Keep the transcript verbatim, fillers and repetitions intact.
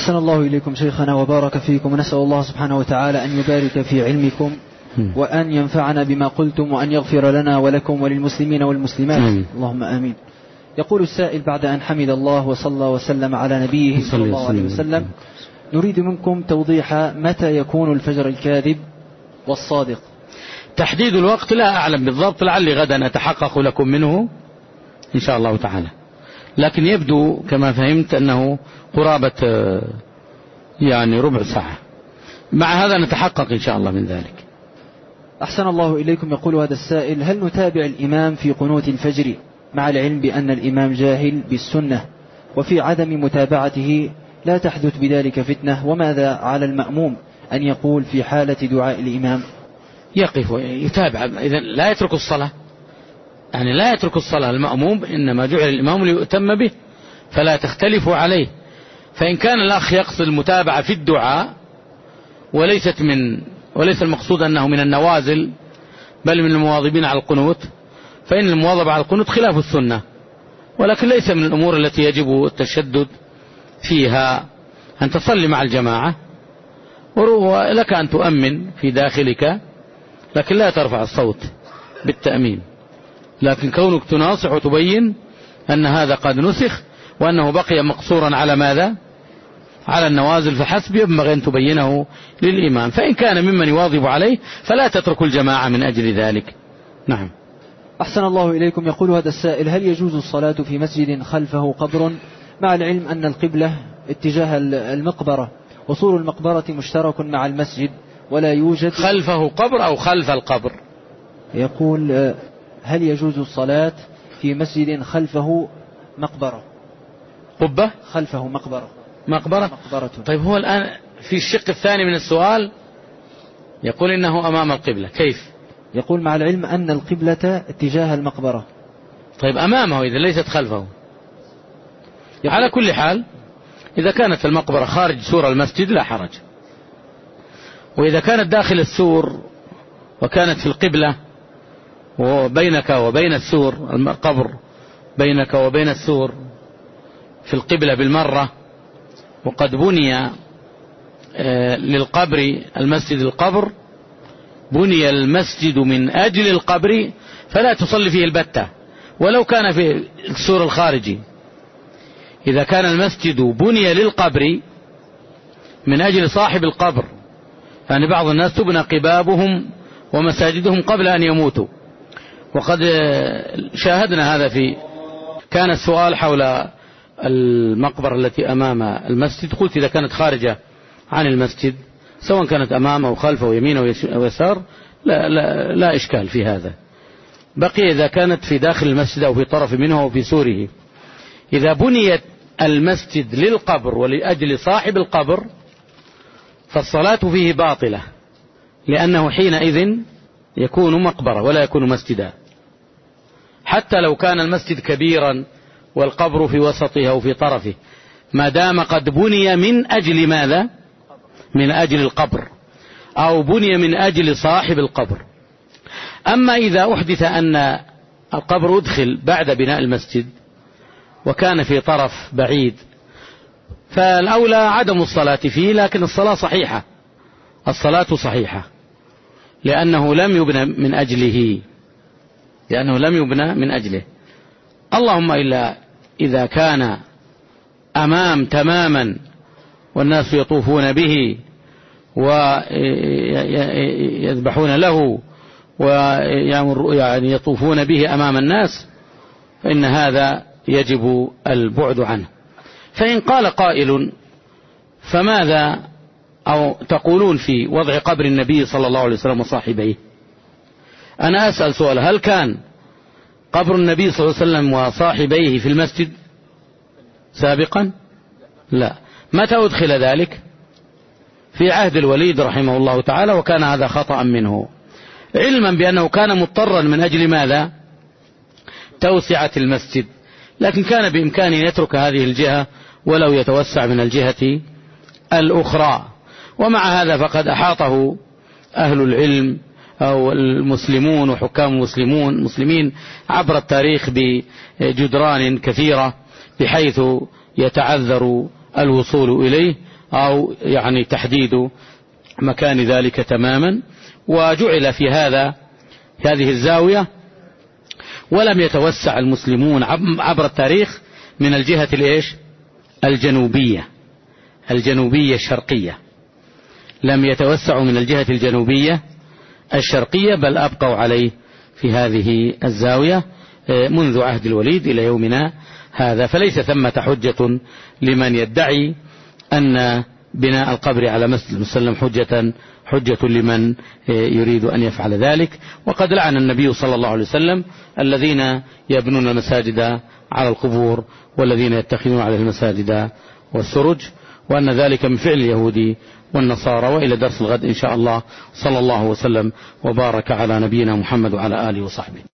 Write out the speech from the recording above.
أحسن الله إليكم شيخنا وبارك فيكم، ونسأل الله سبحانه وتعالى أن يبارك في علمكم وأن ينفعنا بما قلتم وأن يغفر لنا ولكم وللمسلمين والمسلمات. مم. اللهم آمين. يقول السائل بعد أن حمد الله وصلى وسلم على نبيه صلى الله عليه وسلم: نريد منكم توضيح متى يكون الفجر الكاذب والصادق. تحديد الوقت لا أعلم بالضبط، لعلي غدا أتحقق لكم منه إن شاء الله تعالى، لكن يبدو كما فهمت أنه قرابة يعني ربع ساعة، مع هذا نتحقق إن شاء الله من ذلك. أحسن الله إليكم. يقول هذا السائل: هل نتابع الإمام في قنوت الفجر مع العلم بأن الإمام جاهل بالسنة وفي عدم متابعته لا تحدث بذلك فتنة؟ وماذا على المأموم أن يقول في حالة دعاء الإمام؟ يقف ويتابع، إذا لا يترك الصلاة، يعني لا يترك الصلاة. المأموم إنما جعل الإمام ليؤتم به، فلا تختلفوا عليه. فإن كان الأخ يقصد المتابعة في الدعاء وليست من وليس المقصود أنه من النوازل بل من المواظبين على القنوت، فإن المواظبة على القنوت خلاف السنة، ولكن ليس من الأمور التي يجب التشدد فيها. أن تصلي مع الجماعة ولك أن تؤمن في داخلك، لكن لا ترفع الصوت بالتأمين. لكن كونك تناصح وتبين أن هذا قد نسخ وأنه بقي مقصورا على ماذا؟ على النوازل فحسب، ينبغي أن تبينه للإمام. فإن كان ممن يواظب عليه فلا تترك الجماعة من أجل ذلك. نعم. أحسن الله إليكم. يقول هذا السائل: هل يجوز الصلاة في مسجد خلفه قبر مع العلم أن القبلة اتجاه المقبرة وصول المقبرة مشترك مع المسجد ولا يوجد خلفه قبر أو خلف القبر؟ يقول: هل يجوز الصلاة في مسجد خلفه مقبرة؟ قبة خلفه مقبرة. مقبرة. مقبرة. طيب هو الآن في الشق الثاني من السؤال يقول إنه أمام القبلة، كيف؟ يقول مع العلم أن القبلة اتجاه المقبرة. طيب أمامه إذا ليست خلفه. على كل حال إذا كانت المقبرة خارج سور المسجد لا حرج، وإذا كانت داخل السور وكانت في القبلة وبينك وبين السور القبر بينك وبين السور في القبلة بالمرة، وقد بني للقبر المسجد القبر بني المسجد من أجل القبر، فلا تصلي فيه البتة ولو كان في السور الخارجي. إذا كان المسجد بني للقبر من أجل صاحب القبر، يعني بعض الناس تبنى قبابهم ومساجدهم قبل أن يموتوا، وقد شاهدنا هذا. في كان السؤال حول المقبرة التي أمام المسجد، قلت إذا كانت خارجة عن المسجد سواء كانت أمامه وخلفه ويمينه ويسار لا, لا, لا إشكال في هذا. بقي إذا كانت في داخل المسجد أو في طرف منه أو في سوره. إذا بنيت المسجد للقبر ولأجل صاحب القبر فالصلاة فيه باطلة، لأنه حينئذ يكون مقبرة ولا يكون مسجدا، حتى لو كان المسجد كبيرا والقبر في وسطه أو في طرفه، ما دام قد بني من أجل ماذا؟ من أجل القبر، أو بني من أجل صاحب القبر. أما إذا أحدث أن القبر أدخل بعد بناء المسجد وكان في طرف بعيد، فالأولى عدم الصلاة فيه، لكن الصلاة صحيحة، الصلاة صحيحة، لأنه لم يبنى من أجله، لأنه لم يبنى من أجله. اللهم إلا إذا كان أمام تماما والناس يطوفون به ويذبحون له ويعني يطوفون به أمام الناس، فإن هذا يجب البعد عنه. فإن قال قائل: فماذا أو تقولون في وضع قبر النبي صلى الله عليه وسلم وصاحبيه؟ أنا أسأل سؤال: هل كان قبر النبي صلى الله عليه وسلم وصاحبيه في المسجد سابقا؟ لا. متى أدخل ذلك؟ في عهد الوليد رحمه الله تعالى، وكان هذا خطأ منه، علما بأنه كان مضطرا من أجل ماذا؟ توسعة المسجد، لكن كان بإمكانه يترك هذه الجهة ولو يتوسع من الجهة الأخرى. ومع هذا فقد أحاطه أهل العلم أو المسلمون وحكام المسلمون المسلمين عبر التاريخ بجدران كثيرة بحيث يتعذر الوصول إليه، أو يعني تحديد مكان ذلك تماما. وجعل في هذا هذه الزاوية، ولم يتوسع المسلمون عبر التاريخ من الجهة الإيش الجنوبية الجنوبية الشرقية، لم يتوسعوا من الجهة الجنوبية الشرقية، بل أبقوا عليه في هذه الزاوية منذ عهد الوليد إلى يومنا هذا. فليس ثمة حجة لمن يدعي أن بناء القبر على مسجد المسلم حجة حجة لمن يريد أن يفعل ذلك. وقد لعن النبي صلى الله عليه وسلم الذين يبنون المساجد على القبور والذين يتخذون عليه المساجد والسرج، وأن ذلك من فعل اليهود والنصارى. وإلى درس الغد إن شاء الله، صلى الله وسلم وبارك على نبينا محمد وعلى آله وصحبه.